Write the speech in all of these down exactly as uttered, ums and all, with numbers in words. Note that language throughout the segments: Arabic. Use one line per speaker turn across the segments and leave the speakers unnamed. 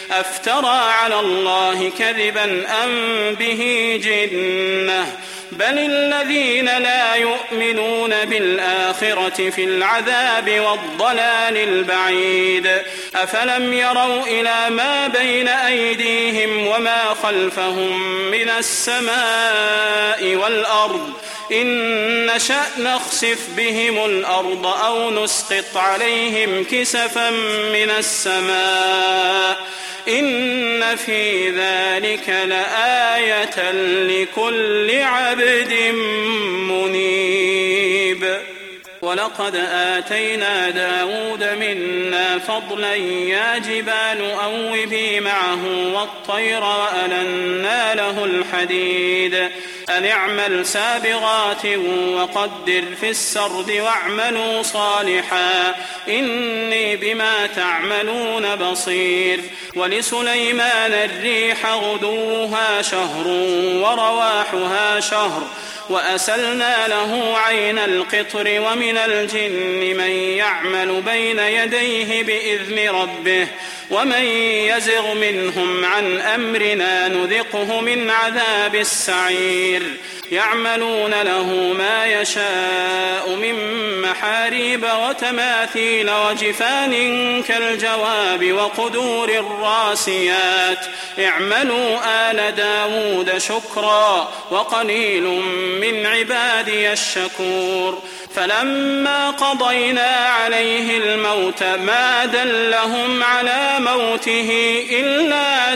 أفترى على الله كذبا أم به جنة بل الذين لا يؤمنون بالآخرة في العذاب والضلال البعيد أفلم يروا إلى ما بين أيديهم وما خلفهم من السماء والأرض إن نشأ نخسف بهم الأرض أو نسقط عليهم كسفا من السماء إن في ذلك لآية لكل عبد منيب. ولقد آتينا داود منا فضلا يا جبال أوبي معه والطير وألنا له الحديد أن اعمل سابغات وقدر في السرد واعملوا صالحا إني بما تعملون بصير. ولسليمان الريح غدوها شهر ورواحها شهر وأسلنا له عين القطر ومن الجن من يعمل بين يديه بإذن ربه ومن يزغ منهم عن أمرنا نذقه من عذاب السعير. يعملون له ما يشاء من محاريب وتماثيل وجفان كالجواب وقدور الراسيات اعملوا آل داود شكرا وقليل من عبادي الشكور. فلما قضينا عليه الموت ما دلهم على موته إلا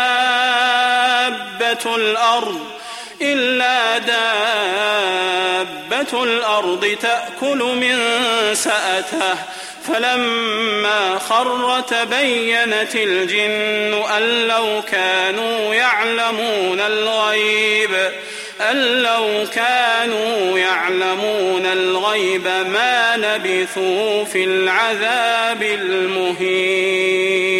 دابة الأرض إلا دابة الأرض تأكل من سأته فلما خر تبينت الجن أن لو كانوا يعلمون الغيب أن لو كانوا يعلمون الغيب ما لبثوا في العذاب المهين.